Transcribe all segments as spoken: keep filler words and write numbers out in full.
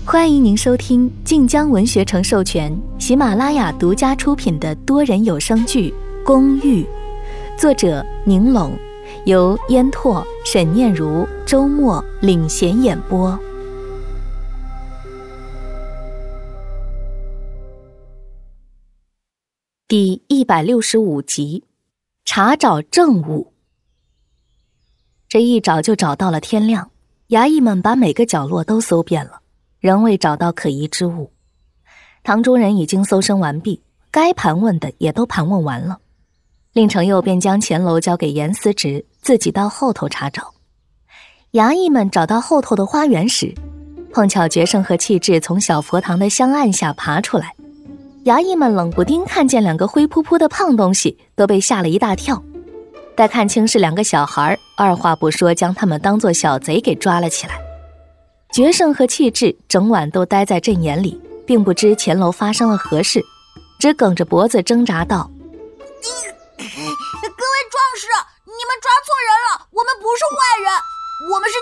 欢迎您收听晋江文学城授权、喜马拉雅独家出品的多人有声剧《公寓》，作者宁拢，由烟拓、沈念如、周末领衔演播。第一百六十五集，查找证物。这一找就找到了天亮，衙役们把每个角落都搜遍了，仍未找到可疑之物。堂中人已经搜身完毕，该盘问的也都盘问完了。令程佑便将前楼交给严思直，自己到后头查找。衙役们找到后头的花园时，碰巧决胜和气质从小佛堂的香案下爬出来。衙役们冷不丁看见两个灰扑扑的胖东西，都被吓了一大跳。待看清是两个小孩，二话不说将他们当作小贼给抓了起来。决胜和气质整晚都待在阵眼里，并不知前楼发生了何事，只梗着脖子挣扎道： 各位壮士，你们抓错人了，我们不是坏人，我们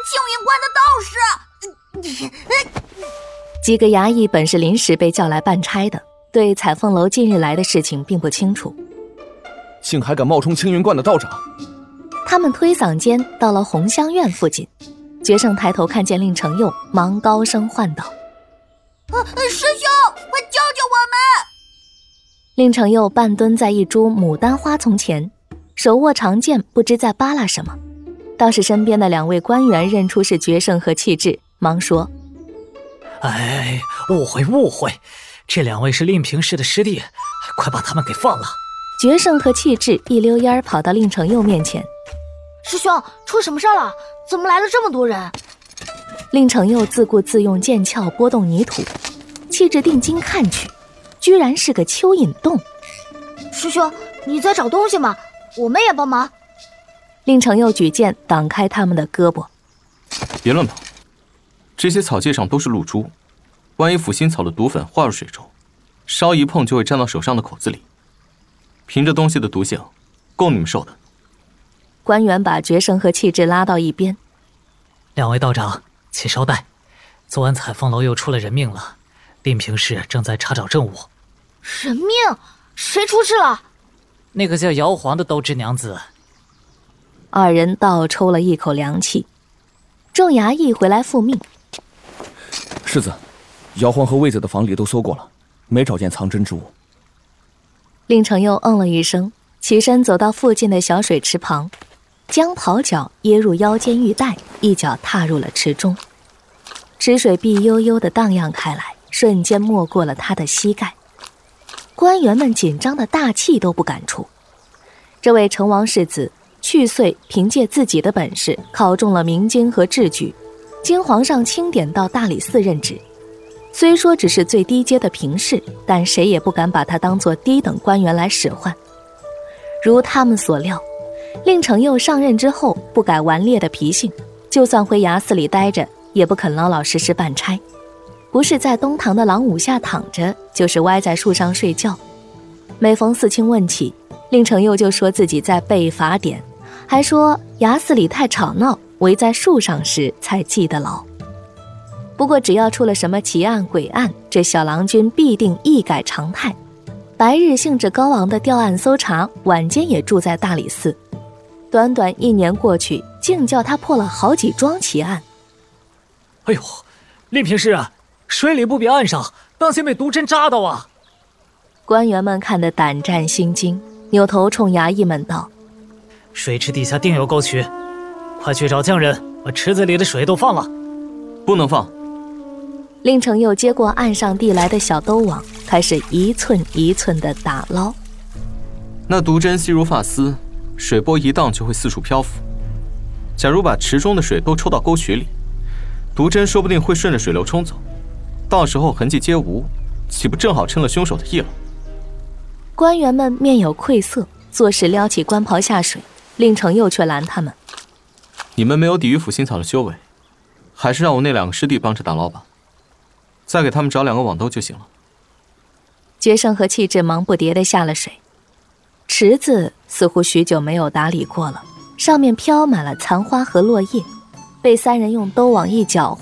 是庆云观的道士。 几个衙役本是临时被叫来办差的，对彩凤楼近日来的事情并不清楚， 竟还敢冒充青云观的道长。 他们推搡间到了红香院附近，决胜抬头看见令程佑，忙高声唤道： 啊、师兄，快救救我们！ 令程佑半蹲在一株牡丹花丛前，手握长剑，不知在扒拉什么。倒是身边的两位官员认出是决胜和气质，忙说： 哎，误会误会，这两位是令平氏的师弟，快把他们给放了。 决胜和气质一溜烟跑到令程佑面前： 师兄，出什么事了？怎么来了这么多人？ 令程佑自顾自用剑鞘拨动泥土，气质定睛看去，居然是个蚯蚓洞。 师兄，你在找东西吗？我们也帮忙。 令程佑举剑挡开他们的胳膊： 别乱跑，这些草芥上都是露珠，万一腐心草的毒粉化入水中，稍一碰就会沾到手上的口子里，凭这东西的毒性，够你们受的。 官员把决胜和气质拉到一边： 两位道长，请稍待，昨晚彩凤楼又出了人命了，令平氏正在查找证物。 人命？谁出事了？ 那个叫姚黄的都知娘子。 二人倒抽了一口凉气。众衙役回来复命： 世子，姚黄和魏子的房里都搜过了，没找见藏珍之物。 令程佑嗯了一声，起身走到附近的小水池旁，将袍脚掖入腰间玉带，一脚踏入了池中。池水碧悠悠地荡漾开来，瞬间没过了他的膝盖。官员们紧张的大气都不敢出。这位成王世子去岁凭借自己的本事考中了明经和制举，经皇上钦点到大理寺任职。虽说只是最低阶的平士，但谁也不敢把他当作低等官员来使唤。如他们所料，令程佑上任之后不改顽劣的脾性，就算回衙司里待着，也不肯老老实实办差，不是在东堂的廊庑下躺着，就是歪在树上睡觉。每逢四卿问起，令程佑就说自己在背法典，还说衙司里太吵闹，围在树上时才记得牢。不过只要出了什么奇案诡案，这小郎君必定一改常态，白日兴致高昂的调案搜查，晚间也住在大理寺。短短一年过去，竟叫他破了好几桩奇案。 哎呦，令平氏啊，水里不比岸上，当心被毒针扎到啊！ 官员们看得胆战心惊，扭头冲衙役们道： 水池底下定有沟渠，快去找匠人把池子里的水都放了。 不能放。 令程佑接过岸上递来的小兜网，开始一寸一寸的打捞。 那毒针细如发丝，水波一荡就会四处漂浮。假如把池中的水都抽到沟渠里，毒针说不定会顺着水流冲走，到时候痕迹皆无，岂不正好成了凶手的意了？ 官员们面有愧色，作势撩起官袍下水，令程佑却拦他们： 你们没有抵御腐心草的修为，还是让我那两个师弟帮着打捞吧，再给他们找两个网兜就行了。 决胜和气质忙不迭地下了水，池子似乎许久没有打理过了，上面飘满了残花和落叶，被三人用兜网一搅和，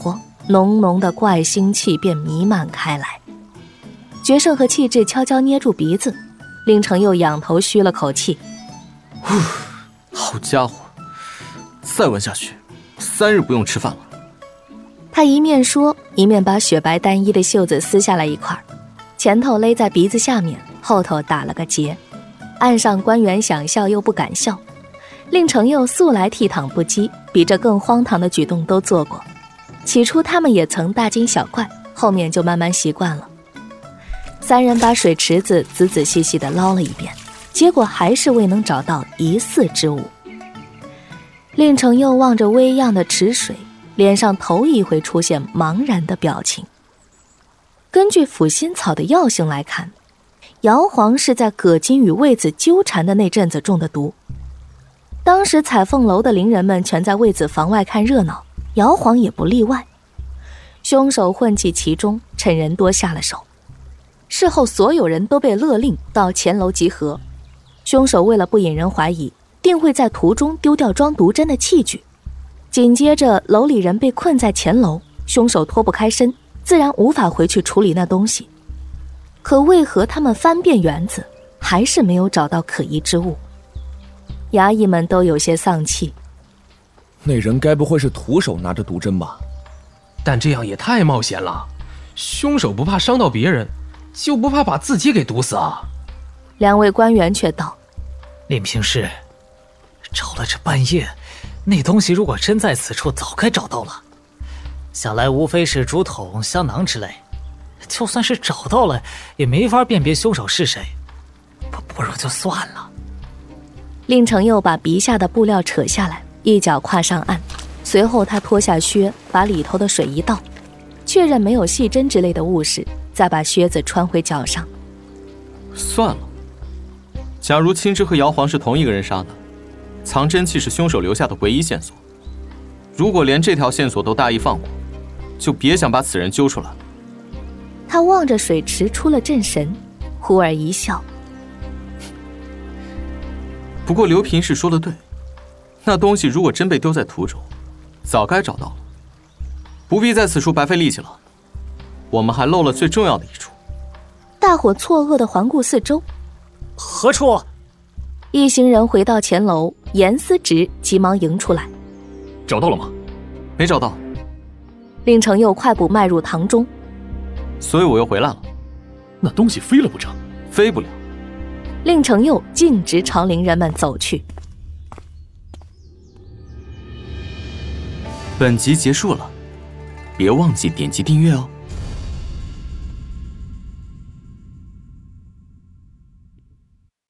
浓浓的怪腥气便弥漫开来。决胜和气质悄悄捏住鼻子，令程又仰头吁了口气。 呼，好家伙，再闻下去，三日不用吃饭了。 他一面说，一面把雪白单衣的袖子撕下来一块，前头勒在鼻子下面，后头打了个结。岸上官员想笑又不敢笑，令程又素来倜傥不羁，比这更荒唐的举动都做过。起初他们也曾大惊小怪，后面就慢慢习惯了。三人把水池子仔仔细细地捞了一遍，结果还是未能找到疑似之物。令程又望着微漾的池水，脸上头一回出现茫然的表情。根据腐心草的药性来看，姚黄是在葛金与卫子纠缠的那阵子中的毒。当时彩凤楼的伶人们全在卫子房外看热闹，姚黄也不例外。凶手混迹其中，趁人多下了手。事后所有人都被勒令到前楼集合。凶手为了不引人怀疑，定会在途中丢掉装毒针的器具。紧接着楼里人被困在前楼，凶手脱不开身，自然无法回去处理那东西。可为何他们翻遍园子，还是没有找到可疑之物？衙役们都有些丧气。 那人该不会是徒手拿着毒针吧？ 但这样也太冒险了，凶手不怕伤到别人，就不怕把自己给毒死啊？ 两位官员却道： 令平氏，找了这半夜，那东西如果真在此处，早该找到了。想来无非是竹筒、香囊之类，就算是找到了，也没法辨别凶手是谁。不不如就算了。 令程又把鼻下的布料扯下来，一脚跨上岸，随后他脱下靴，把里头的水一倒，确认没有细针之类的物事，再把靴子穿回脚上。 算了，假如青枝和姚黄是同一个人杀的，藏针器是凶手留下的唯一线索。如果连这条线索都大意放过，就别想把此人揪出来。 他望着水池出了阵神，忽而一笑。 不过刘平氏说的对，那东西如果真被丢在途中，早该找到了，不必在此处白费力气了。我们还漏了最重要的一处。 大伙错愕地环顾四周。 何处？ 一行人回到前楼，严思直急忙迎出来。 找到了吗？ 没找到。 令程又快步迈入堂中。 所以我又回来了。 那东西飞了不成？ 飞不了。 令程又径直朝伶人们走去。 本集结束了，别忘记点击订阅哦。